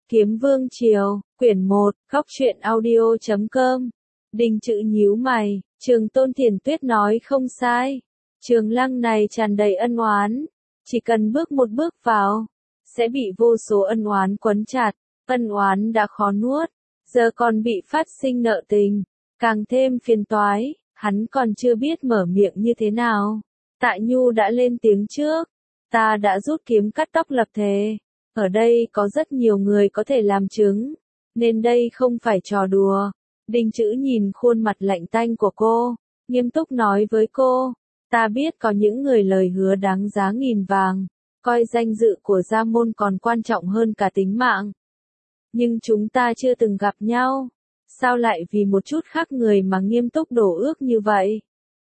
Kiếm Vương Triều, quyển 1, Góc truyện audio.com. Đinh Chữ nhíu mày, Trường Tôn Thiền Tuyết nói không sai. Trường lăng này tràn đầy ân oán, chỉ cần bước một bước vào, sẽ bị vô số ân oán quấn chặt, ân oán đã khó nuốt, giờ còn bị phát sinh nợ tình, càng thêm phiền toái, hắn còn chưa biết mở miệng như thế nào. Tạ Nhu đã lên tiếng trước, ta đã rút kiếm cắt tóc lập thề. Ở đây có rất nhiều người có thể làm chứng, nên đây không phải trò đùa. Đinh Chữ nhìn khuôn mặt lạnh tanh của cô, nghiêm túc nói với cô, ta biết có những người lời hứa đáng giá nghìn vàng, coi danh dự của gia môn còn quan trọng hơn cả tính mạng. Nhưng chúng ta chưa từng gặp nhau, sao lại vì một chút khác người mà nghiêm túc đổ ước như vậy?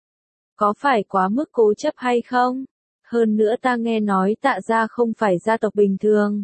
Có phải quá mức cố chấp hay không? Hơn nữa ta nghe nói Tạ gia không phải gia tộc bình thường.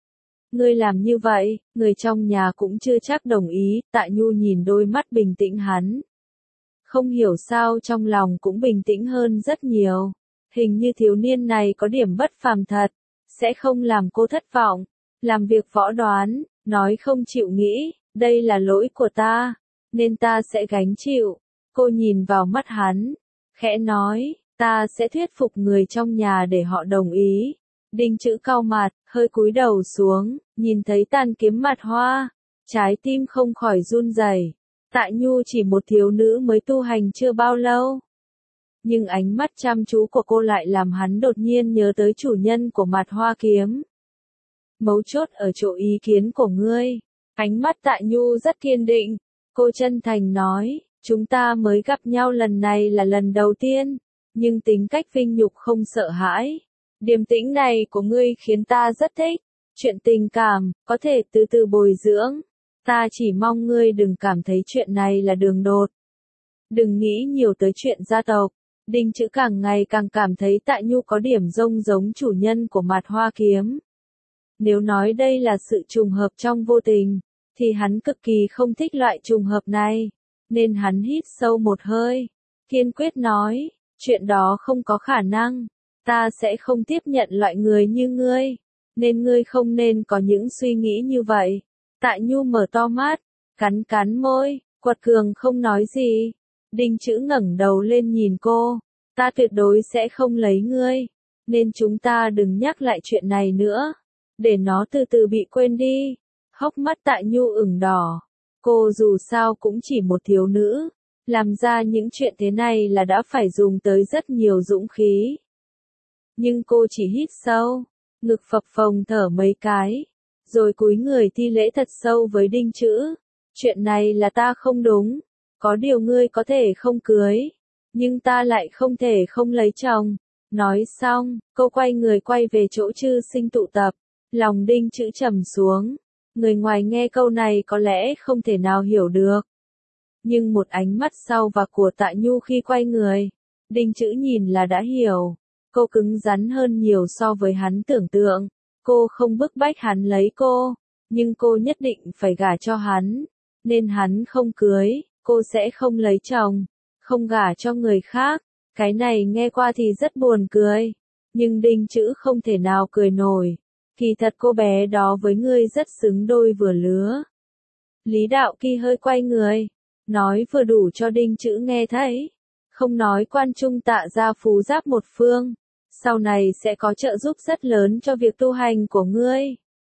Ngươi làm như vậy, người trong nhà cũng chưa chắc đồng ý. Tạ Nhu nhìn đôi mắt bình tĩnh hắn. Không hiểu sao trong lòng cũng bình tĩnh hơn rất nhiều. Hình như thiếu niên này có điểm bất phàm thật, sẽ không làm cô thất vọng. Làm việc võ đoán, nói không chịu nghĩ, đây là lỗi của ta, nên ta sẽ gánh chịu. Cô nhìn vào mắt hắn, khẽ nói, ta sẽ thuyết phục người trong nhà để họ đồng ý. Đinh Chữ cau mặt, hơi cúi đầu xuống, nhìn thấy tàn kiếm mặt hoa, trái tim không khỏi run rẩy. Tạ Nhu chỉ một thiếu nữ mới tu hành chưa bao lâu, nhưng ánh mắt chăm chú của cô lại làm hắn đột nhiên nhớ tới chủ nhân của mặt hoa kiếm. Mấu chốt ở chỗ ý kiến của ngươi. Ánh mắt Tạ Nhu rất kiên định, cô chân thành nói, chúng ta mới gặp nhau lần này là lần đầu tiên, nhưng tính cách vinh nhục không sợ hãi. Điềm tĩnh này của ngươi khiến ta rất thích. Chuyện tình cảm, có thể từ từ bồi dưỡng. Ta chỉ mong ngươi đừng cảm thấy chuyện này là đường đột. Đừng nghĩ nhiều tới chuyện gia tộc. Đinh Chữ càng ngày càng cảm thấy Tạ Nhu có điểm giống chủ nhân của mặt hoa kiếm. Nếu nói đây là sự trùng hợp trong vô tình, thì hắn cực kỳ không thích loại trùng hợp này. Nên hắn hít sâu một hơi, kiên quyết nói, chuyện đó không có khả năng. Ta sẽ không tiếp nhận loại người như ngươi, nên ngươi không nên có những suy nghĩ như vậy. Tạ Nhu mở to mắt, cắn môi, quật cường không nói gì. Đinh Chữ ngẩng đầu lên nhìn cô, ta tuyệt đối sẽ không lấy ngươi, nên chúng ta đừng nhắc lại chuyện này nữa, để nó từ từ bị quên đi. Hốc mắt Tạ Nhu ửng đỏ, cô dù sao cũng chỉ một thiếu nữ, làm ra những chuyện thế này là đã phải dùng tới rất nhiều dũng khí. Nhưng cô chỉ hít sâu, ngực phập phồng thở mấy cái, rồi cúi người thi lễ thật sâu với Đinh Chữ. Chuyện này là ta không đúng, có điều ngươi có thể không cưới, nhưng ta lại không thể không lấy chồng. Nói xong, cô quay người quay về chỗ Chư Sinh tụ tập, lòng Đinh Chữ trầm xuống. Người ngoài nghe câu này có lẽ không thể nào hiểu được. Nhưng một ánh mắt sau và của Tạ Nhu khi quay người, Đinh Chữ nhìn là đã hiểu. Cô cứng rắn hơn nhiều so với hắn tưởng tượng. Cô không bức bách hắn lấy cô, nhưng cô nhất định phải gả cho hắn. Nên hắn không cưới, cô sẽ không lấy chồng, không gả cho người khác. Cái này nghe qua thì rất buồn cười, nhưng Đinh Chữ không thể nào cười nổi. Kỳ thật cô bé đó với ngươi rất xứng đôi vừa lứa. Lý Đạo Kỳ hơi quay người, nói vừa đủ cho Đinh Chữ nghe thấy. Không nói quan trung Tạ gia phú giáp một phương, sau này sẽ có trợ giúp rất lớn cho việc tu hành của ngươi.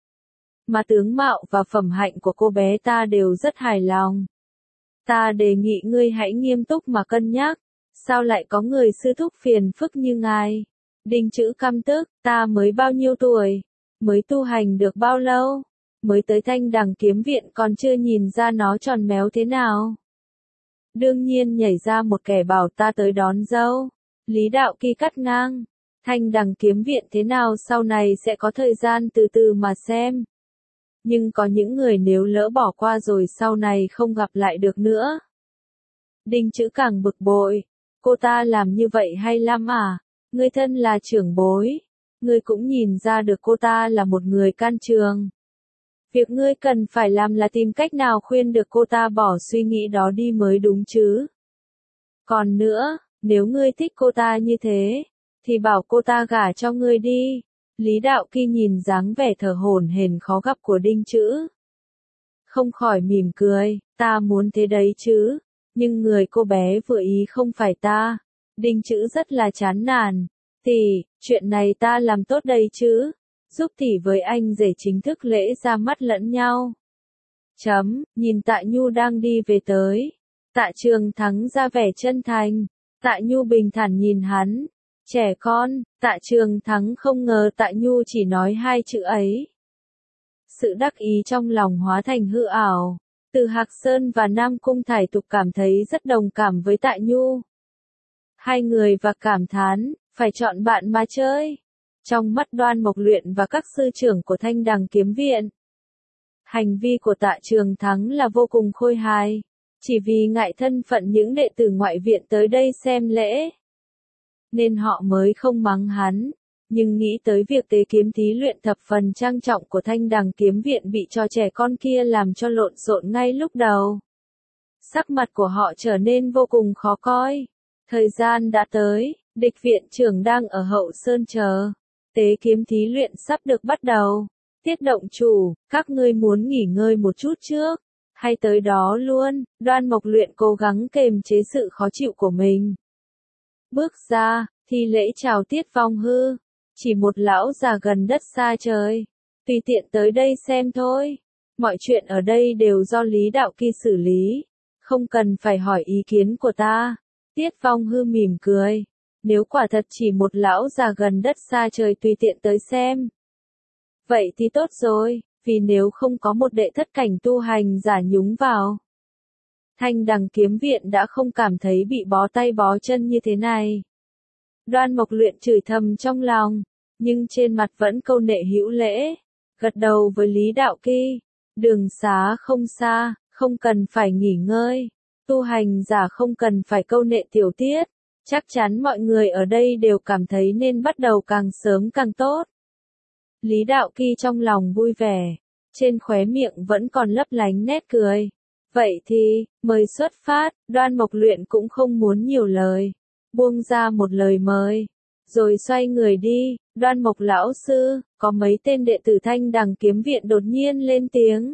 Mà tướng mạo và phẩm hạnh của cô bé ta đều rất hài lòng. Ta đề nghị ngươi hãy nghiêm túc mà cân nhắc, sao lại có người sư thúc phiền phức như ngài? Đinh Chữ căm tức, ta mới bao nhiêu tuổi, mới tu hành được bao lâu, mới tới Thanh Đằng Kiếm Viện còn chưa nhìn ra nó tròn méo thế nào. Đương nhiên nhảy ra một kẻ bảo ta tới đón dâu. Lý Đạo Kỳ cắt ngang, Thanh Đằng Kiếm Viện thế nào sau này sẽ có thời gian từ từ mà xem. Nhưng có những người nếu lỡ bỏ qua rồi sau này không gặp lại được nữa. Đinh Chữ càng bực bội, cô ta làm như vậy hay lắm à? Ngươi thân là trưởng bối, ngươi cũng nhìn ra được cô ta là một người can trường. Việc ngươi cần phải làm là tìm cách nào khuyên được cô ta bỏ suy nghĩ đó đi mới đúng chứ. Còn nữa, nếu ngươi thích cô ta như thế, thì bảo cô ta gả cho ngươi đi. Lý Đạo Kỳ nhìn dáng vẻ thở hổn hển khó gặp của Đinh Chữ. Không khỏi mỉm cười, ta muốn thế đấy chứ, nhưng người cô bé vừa ý không phải ta. Đinh Chữ rất là chán nản, tỷ, chuyện này ta làm tốt đây chứ, giúp tỷ với anh rể chính thức lễ ra mắt lẫn nhau. Nhìn Tạ Nhu đang đi về tới. Tạ Trường Thắng ra vẻ chân thành, Tạ Nhu bình thản nhìn hắn. Trẻ con, Tạ Trường Thắng không ngờ Tạ Nhu chỉ nói hai chữ ấy. Sự đắc ý trong lòng hóa thành hư ảo. Từ Hạc Sơn và Nam Cung Thải Tục cảm thấy rất đồng cảm với Tạ Nhu. Hai người và cảm thán, phải chọn bạn mà chơi. Trong mắt Đoan Mộc Luyện và các sư trưởng của Thanh Đằng Kiếm Viện, hành vi của Tạ Trường Thắng là vô cùng khôi hài. Chỉ vì ngại thân phận những đệ tử ngoại viện tới đây xem lễ, nên họ mới không mắng hắn. Nhưng nghĩ tới việc tế kiếm thí luyện thập phần trang trọng của Thanh Đằng Kiếm Viện bị trò trẻ con kia làm cho lộn xộn ngay lúc đầu, sắc mặt của họ trở nên vô cùng khó coi. Thời gian đã tới, địch viện trưởng đang ở hậu sơn chờ. Tế kiếm thí luyện sắp được bắt đầu. Tiết động chủ, các ngươi muốn nghỉ ngơi một chút trước, hay tới đó luôn? Đoan Mộc Luyện cố gắng kềm chế sự khó chịu của mình. Bước ra, thi lễ chào Tiết Phong Hư. Chỉ một lão già gần đất xa trời. Tùy tiện tới đây xem thôi. Mọi chuyện ở đây đều do Lý Đạo Kỳ xử lý. Không cần phải hỏi ý kiến của ta. Tiết Phong Hư mỉm cười. Nếu quả thật chỉ một lão già gần đất xa trời tùy tiện tới xem, vậy thì tốt rồi, vì nếu không có một đệ thất cảnh tu hành giả nhúng vào, Thanh Đằng Kiếm Viện đã không cảm thấy bị bó tay bó chân như thế này. Đoan Mộc Luyện chửi thầm trong lòng, nhưng trên mặt vẫn câu nệ hữu lễ, gật đầu với Lý Đạo Kỳ. Đường xá không xa, không cần phải nghỉ ngơi, tu hành giả không cần phải câu nệ tiểu tiết, chắc chắn mọi người ở đây đều cảm thấy nên bắt đầu càng sớm càng tốt. Lý Đạo Kỳ trong lòng vui vẻ, trên khóe miệng vẫn còn lấp lánh nét cười. Vậy thì, mời xuất phát. Đoan Mộc Luyện cũng không muốn nhiều lời, buông ra một lời mời, rồi xoay người đi. Đoan Mộc lão sư, có mấy tên đệ tử Thanh Đằng Kiếm Viện đột nhiên lên tiếng.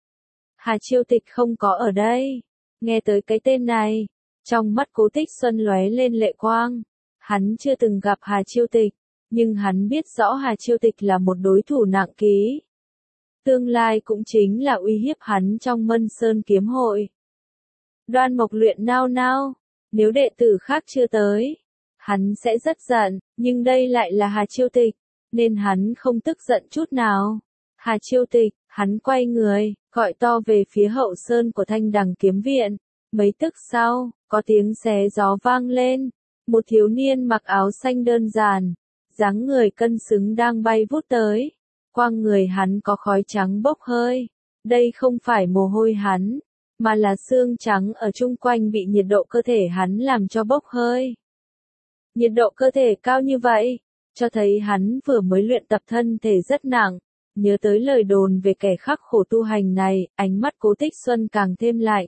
Hà Chiêu Tịch không có ở đây. Nghe tới cái tên này, trong mắt Cố Tích Xuân lóe lên lệ quang. Hắn chưa từng gặp Hà Chiêu Tịch, nhưng hắn biết rõ Hà Chiêu Tịch là một đối thủ nặng ký. Tương lai cũng chính là uy hiếp hắn trong Mân Sơn Kiếm Hội. Đoan Mộc Luyện nao nao, nếu đệ tử khác chưa tới, hắn sẽ rất giận, nhưng đây lại là Hà Chiêu Tịch, nên hắn không tức giận chút nào. Hà Chiêu Tịch, hắn quay người, gọi to về phía hậu sơn của Thanh Đằng Kiếm Viện. Mấy tức sau, có tiếng xé gió vang lên, một thiếu niên mặc áo xanh đơn giản, dáng người cân xứng đang bay vút tới. Quang người hắn có khói trắng bốc hơi. Đây không phải mồ hôi hắn, mà là xương trắng ở chung quanh bị nhiệt độ cơ thể hắn làm cho bốc hơi. Nhiệt độ cơ thể cao như vậy, cho thấy hắn vừa mới luyện tập thân thể rất nặng. Nhớ tới lời đồn về kẻ khắc khổ tu hành này, ánh mắt Cố Tích Xuân càng thêm lạnh.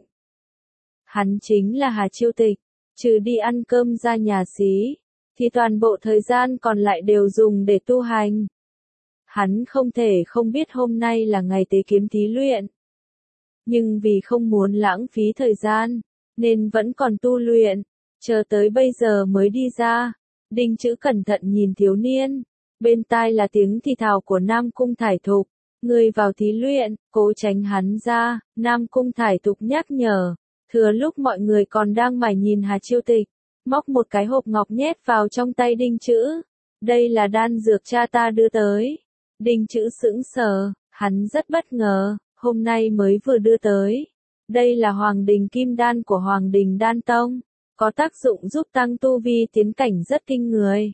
Hắn chính là Hà Chiêu Tịch, trừ đi ăn cơm ra nhà xí, thì toàn bộ thời gian còn lại đều dùng để tu hành. Hắn không thể không biết hôm nay là ngày tế kiếm thí luyện. Nhưng vì không muốn lãng phí thời gian, nên vẫn còn tu luyện, chờ tới bây giờ mới đi ra. Đinh Chữ cẩn thận nhìn thiếu niên, bên tai là tiếng thì thào của Nam Cung Thải Thục. Người vào thí luyện, cố tránh hắn ra. Nam Cung Thải Thục nhắc nhở, thừa lúc mọi người còn đang mải nhìn Hà Chiêu Tịch, móc một cái hộp ngọc nhét vào trong tay Đinh Chữ. Đây là đan dược cha ta đưa tới. Đinh Chữ sững sờ, hắn rất bất ngờ, hôm nay mới vừa đưa tới. Đây là Hoàng Đình Kim Đan của Hoàng Đình Đan Tông, có tác dụng giúp tăng tu vi tiến cảnh rất kinh người.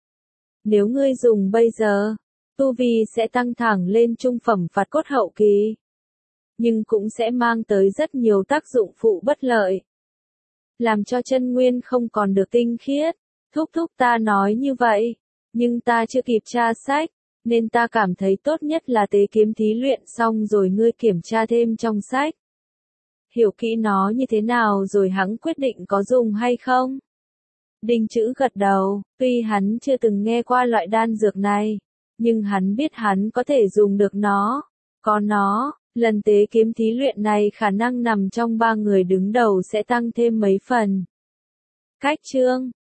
Nếu ngươi dùng bây giờ, tu vi sẽ tăng thẳng lên trung phẩm phạt cốt hậu kỳ, nhưng cũng sẽ mang tới rất nhiều tác dụng phụ bất lợi, làm cho chân nguyên không còn được tinh khiết. Thúc ta nói như vậy, nhưng ta chưa kịp tra sách, nên ta cảm thấy tốt nhất là tế kiếm thí luyện xong rồi ngươi kiểm tra thêm trong sách. Hiểu kỹ nó như thế nào rồi hẵng quyết định có dùng hay không. Đinh Chữ gật đầu, tuy hắn chưa từng nghe qua loại đan dược này, nhưng hắn biết hắn có thể dùng được nó. Có nó, lần tế kiếm thí luyện này khả năng nằm trong 3 người đứng đầu sẽ tăng thêm mấy phần. Cách chương